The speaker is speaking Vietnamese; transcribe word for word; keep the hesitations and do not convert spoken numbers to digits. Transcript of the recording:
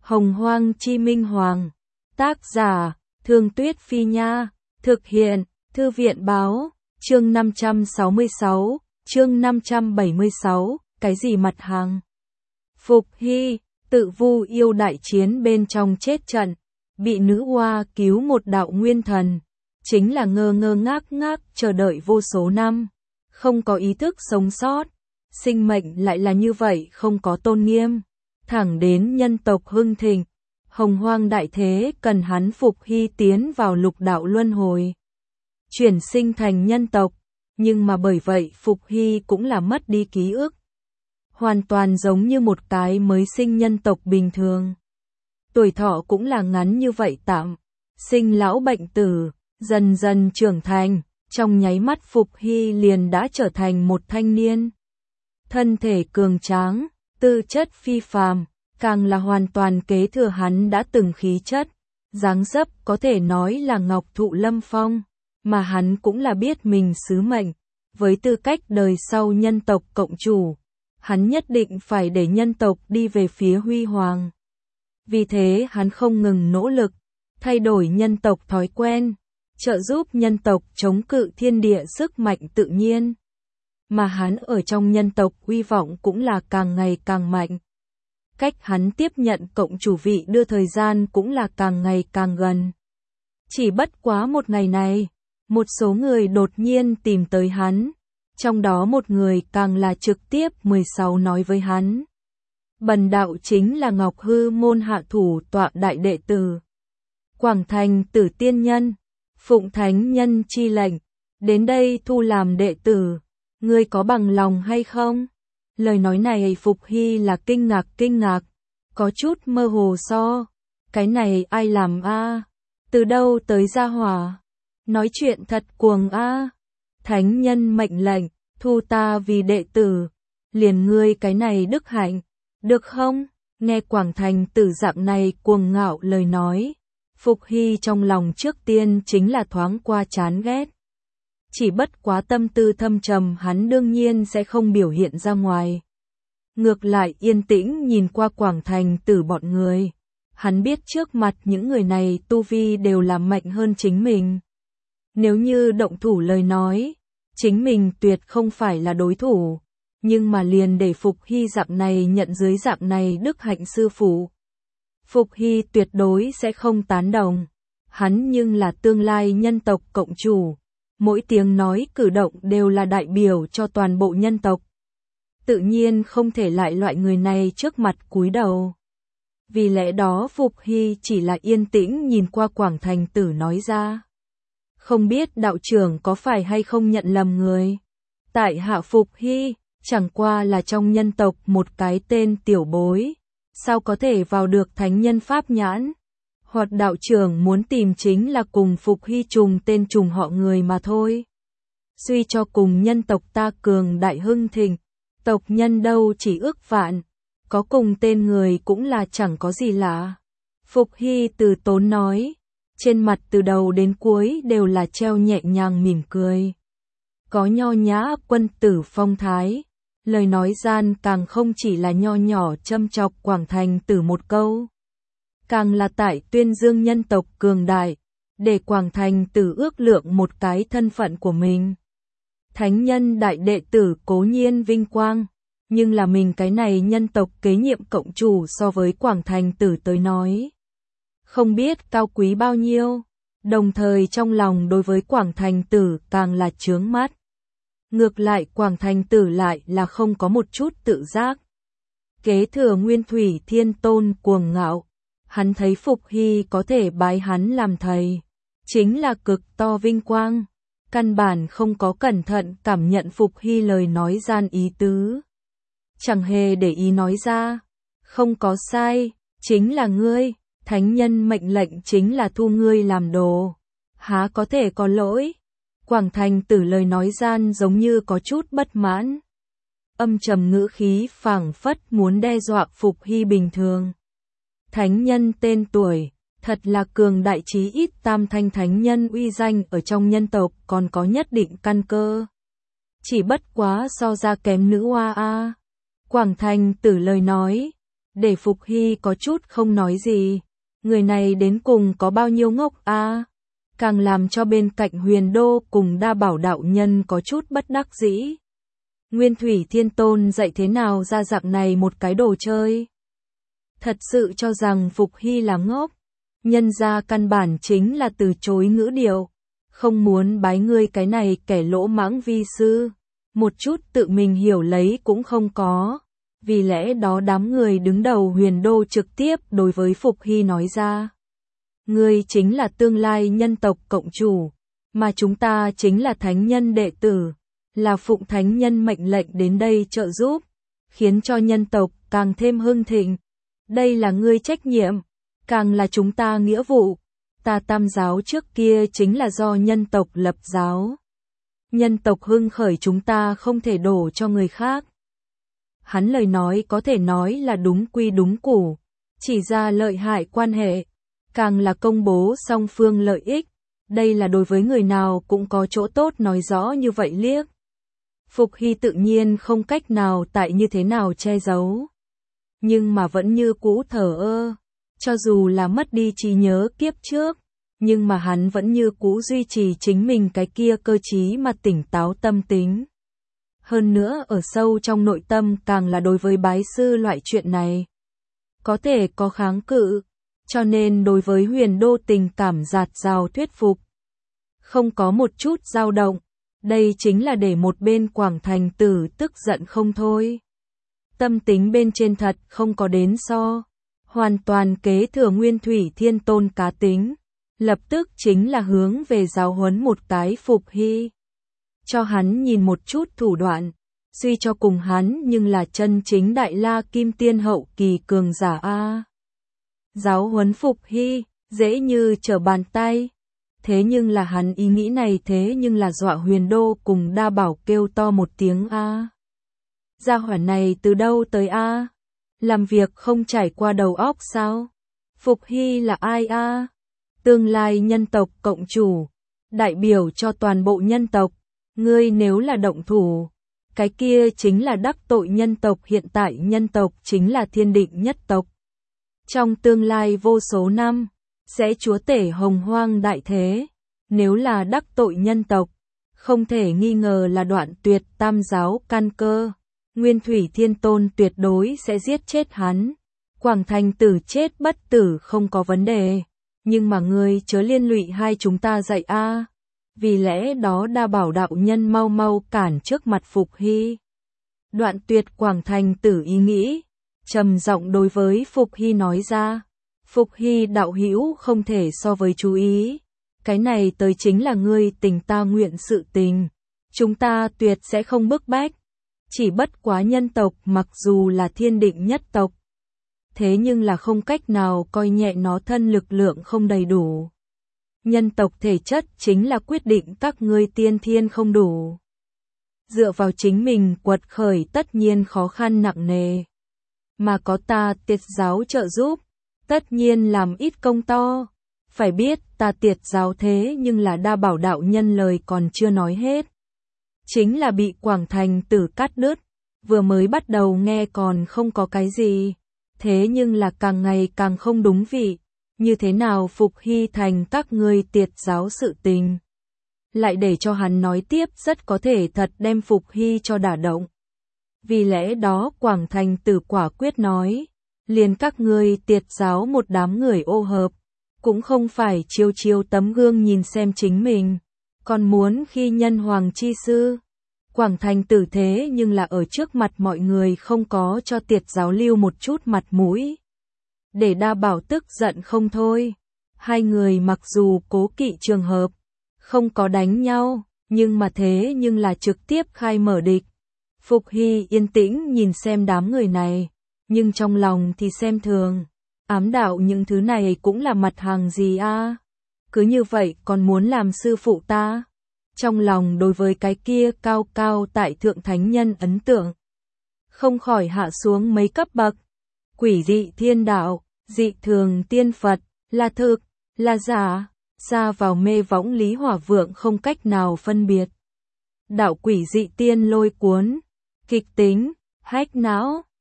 Hồng Hoang Chi Minh Hoàng. Tác giả, Thương Tuyết Phi Nha. Thực hiện, Thư viện Báo. Chương năm trăm sáu mươi sáu, chương năm trăm bảy mươi sáu, cái gì mặt hàng? Phục Hy, tự vu yêu đại chiến bên trong chết trận, bị nữ oa cứu một đạo nguyên thần, chính là ngơ ngơ ngác ngác chờ đợi vô số năm, không có ý thức sống sót, sinh mệnh lại là như vậy không có tôn nghiêm, thẳng đến nhân tộc hưng thịnh, hồng hoang đại thế cần hắn Phục Hy tiến vào lục đạo luân hồi, chuyển sinh thành nhân tộc, nhưng mà bởi vậy Phục Hy cũng là mất đi ký ức. Hoàn toàn giống như một cái mới sinh nhân tộc bình thường. Tuổi thọ cũng là ngắn như vậy tạm, sinh lão bệnh tử, dần dần trưởng thành, trong nháy mắt Phục Hy liền đã trở thành một thanh niên. Thân thể cường tráng, tư chất phi phàm, càng là hoàn toàn kế thừa hắn đã từng khí chất, dáng dấp có thể nói là ngọc thụ lâm phong, mà hắn cũng là biết mình sứ mệnh, với tư cách đời sau nhân tộc cộng chủ. Hắn nhất định phải để nhân tộc đi về phía huy hoàng. Vì thế hắn không ngừng nỗ lực, thay đổi nhân tộc thói quen, trợ giúp nhân tộc chống cự thiên địa sức mạnh tự nhiên. Mà hắn ở trong nhân tộc uy vọng cũng là càng ngày càng mạnh. Cách hắn tiếp nhận cộng chủ vị đưa thời gian cũng là càng ngày càng gần. Chỉ bất quá một ngày này, một số người đột nhiên tìm tới hắn. Trong đó một người càng là trực tiếp mười sáu nói với hắn. Bần đạo chính là Ngọc Hư môn hạ thủ tọa đại đệ tử. Quảng Thành Tử tiên nhân, phụng thánh nhân chi lệnh, đến đây thu làm đệ tử, ngươi có bằng lòng hay không? Lời nói này Phục Hy là kinh ngạc kinh ngạc, có chút mơ hồ so, cái này ai làm a? Từ đâu tới gia hỏa? Nói chuyện thật cuồng a. Thánh nhân mệnh lệnh, thu ta vì đệ tử, liền ngươi cái này đức hạnh, được không? Nghe Quảng Thành Tử dạng này cuồng ngạo lời nói, Phục Hy trong lòng trước tiên chính là thoáng qua chán ghét. Chỉ bất quá tâm tư thâm trầm hắn đương nhiên sẽ không biểu hiện ra ngoài. Ngược lại yên tĩnh nhìn qua Quảng Thành Tử bọn người, hắn biết trước mặt những người này tu vi đều là mạnh hơn chính mình. Nếu như động thủ lời nói, chính mình tuyệt không phải là đối thủ, nhưng mà liền để Phục Hy dạng này nhận dưới dạng này đức hạnh sư phụ. Phục Hy tuyệt đối sẽ không tán đồng, hắn nhưng là tương lai nhân tộc cộng chủ, mỗi tiếng nói cử động đều là đại biểu cho toàn bộ nhân tộc. Tự nhiên không thể lại loại người này trước mặt cúi đầu. Vì lẽ đó Phục Hy chỉ là yên tĩnh nhìn qua Quảng Thành Tử nói ra. Không biết đạo trưởng có phải hay không nhận lầm người. Tại hạ Phục Hy, chẳng qua là trong nhân tộc một cái tên tiểu bối. Sao có thể vào được thánh nhân pháp nhãn? Hoặc đạo trưởng muốn tìm chính là cùng Phục Hy trùng tên trùng họ người mà thôi. Suy cho cùng nhân tộc ta cường đại hưng thịnh, tộc nhân đâu chỉ ước vạn. Có cùng tên người cũng là chẳng có gì lạ. Phục Hy từ tốn nói. Trên mặt từ đầu đến cuối đều là treo nhẹ nhàng mỉm cười. Có nho nhã quân tử phong thái, lời nói gian càng không chỉ là nho nhỏ châm chọc Quảng Thành Tử một câu. Càng là tại tuyên dương nhân tộc cường đại, để Quảng Thành Tử ước lượng một cái thân phận của mình. Thánh nhân đại đệ tử cố nhiên vinh quang, nhưng là mình cái này nhân tộc kế nhiệm cộng chủ so với Quảng Thành Tử tới nói. Không biết cao quý bao nhiêu, đồng thời trong lòng đối với Quảng Thành Tử càng là chướng mắt. Ngược lại Quảng Thành Tử lại là không có một chút tự giác. Kế thừa Nguyên Thủy Thiên Tôn cuồng ngạo, hắn thấy Phục Hy có thể bái hắn làm thầy, chính là cực to vinh quang, căn bản không có cẩn thận cảm nhận Phục Hy lời nói gian ý tứ. Chẳng hề để ý nói ra, không có sai, chính là ngươi. Thánh nhân mệnh lệnh chính là thu ngươi làm đồ, há có thể có lỗi. Quảng Thành Tử lời nói gian giống như có chút bất mãn. Âm trầm ngữ khí phảng phất muốn đe dọa Phục Hy bình thường. Thánh nhân tên tuổi, thật là cường đại chí ít tam thanh thánh nhân uy danh ở trong nhân tộc còn có nhất định căn cơ. Chỉ bất quá so ra kém nữ oa a. Quảng Thành Tử lời nói. để Phục Hy có chút không nói gì. Người này đến cùng có bao nhiêu ngốc a? À? Càng làm cho bên cạnh Huyền Đô cùng Đa Bảo đạo nhân có chút bất đắc dĩ. Nguyên Thủy Thiên Tôn dạy thế nào ra dạng này một cái đồ chơi? Thật sự cho rằng Phục Hy là ngốc, nhân ra căn bản chính là từ chối ngữ điệu, không muốn bái ngươi cái này kẻ lỗ mãng vi sư, một chút tự mình hiểu lấy cũng không có. Vì lẽ đó đám người đứng đầu Huyền Đô trực tiếp đối với Phục Hy nói ra. Ngươi chính là tương lai nhân tộc cộng chủ, mà chúng ta chính là thánh nhân đệ tử, là phụng thánh nhân mệnh lệnh đến đây trợ giúp, khiến cho nhân tộc càng thêm hưng thịnh. Đây là ngươi trách nhiệm, càng là chúng ta nghĩa vụ. Ta Tam giáo trước kia chính là do nhân tộc lập giáo. Nhân tộc hưng khởi chúng ta không thể đổ cho người khác. Hắn lời nói có thể nói là đúng quy đúng củ, chỉ ra lợi hại quan hệ, càng là công bố song phương lợi ích. Đây là đối với người nào cũng có chỗ tốt nói rõ như vậy liếc. Phục Hy tự nhiên không cách nào tại như thế nào che giấu, nhưng mà vẫn như cũ thờ ơ. Cho dù là mất đi trí nhớ kiếp trước, nhưng mà hắn vẫn như cũ duy trì chính mình cái kia cơ trí mà tỉnh táo tâm tính. Hơn nữa ở sâu trong nội tâm càng là đối với bái sư loại chuyện này có thể có kháng cự, cho nên đối với Huyền Đô tình cảm dạt dào thuyết phục, không có một chút dao động. Đây chính là để một bên Quảng Thành Tử tức giận không thôi. Tâm tính bên trên thật không có đến so, hoàn toàn kế thừa Nguyên Thủy Thiên Tôn cá tính, lập tức chính là hướng về giáo huấn một cái Phục Hy. Cho hắn nhìn một chút thủ đoạn, suy cho cùng hắn nhưng là chân chính Đại La Kim Tiên hậu kỳ cường giả a. Giáo huấn Phục Hy, dễ như trở bàn tay. Thế nhưng là hắn ý nghĩ này thế nhưng là dọa Huyền Đô cùng Đa Bảo kêu to một tiếng a. Gia hỏa này từ đâu tới a? Làm việc không trải qua đầu óc sao? Phục Hy là ai a? Tương lai nhân tộc cộng chủ, đại biểu cho toàn bộ nhân tộc. Ngươi nếu là động thủ, cái kia chính là đắc tội nhân tộc. Hiện tại nhân tộc chính là thiên định nhất tộc. Trong tương lai vô số năm, sẽ chúa tể hồng hoang đại thế. Nếu là đắc tội nhân tộc, không thể nghi ngờ là đoạn tuyệt tam giáo căn cơ. Nguyên Thủy Thiên Tôn tuyệt đối sẽ giết chết hắn. Quảng Thành Tử chết bất tử không có vấn đề, nhưng mà ngươi chớ liên lụy hai chúng ta dạy a. Vì lẽ đó Đa Bảo đạo nhân mau mau cản trước mặt Phục Hy. Đoạn tuyệt Quảng Thành Tử ý nghĩ, trầm giọng đối với Phục Hy nói ra. Phục Hy đạo hữu không thể so với chú ý. Cái này tới chính là ngươi tình ta nguyện sự tình. Chúng ta tuyệt sẽ không bức bách. Chỉ bất quá nhân tộc mặc dù là thiên định nhất tộc, thế nhưng là không cách nào coi nhẹ nó thân lực lượng không đầy đủ. Nhân tộc thể chất chính là quyết định các ngươi tiên thiên không đủ. Dựa vào chính mình quật khởi tất nhiên khó khăn nặng nề. Mà có ta Tiệt giáo trợ giúp, tất nhiên làm ít công to. Phải biết ta Tiệt giáo thế nhưng là Đa Bảo đạo nhân lời còn chưa nói hết, chính là bị Quảng Thành Tử cắt đứt. Vừa mới bắt đầu nghe còn không có cái gì, thế nhưng là càng ngày càng không đúng vị. Như thế nào Phục Hy thành các ngươi Tiệt giáo sự tình? Lại để cho hắn nói tiếp rất có thể thật đem Phục Hy cho đả động. Vì lẽ đó Quảng Thành Tử quả quyết nói, liền các ngươi Tiệt giáo một đám người ô hợp, cũng không phải chiêu chiêu tấm gương nhìn xem chính mình, còn muốn khi nhân hoàng chi sư. Quảng Thành Tử thế nhưng là ở trước mặt mọi người không có cho Tiệt giáo lưu một chút mặt mũi. Để Đa Bảo tức giận không thôi. Hai người mặc dù cố kỵ trường hợp, không có đánh nhau, nhưng mà thế nhưng là trực tiếp khai mở địch. Phục Hy yên tĩnh nhìn xem đám người này, nhưng trong lòng thì xem thường. Ám đạo những thứ này cũng là mặt hàng gì a? Cứ như vậy còn muốn làm sư phụ ta? Trong lòng đối với cái kia cao cao tại thượng thánh nhân ấn tượng, không khỏi hạ xuống mấy cấp bậc. Quỷ dị thiên đạo, dị thường tiên Phật, là thực, là giả, xa vào mê võng Lý Hỏa Vượng không cách nào phân biệt. Đạo quỷ dị tiên lôi cuốn, kịch tính, hách não.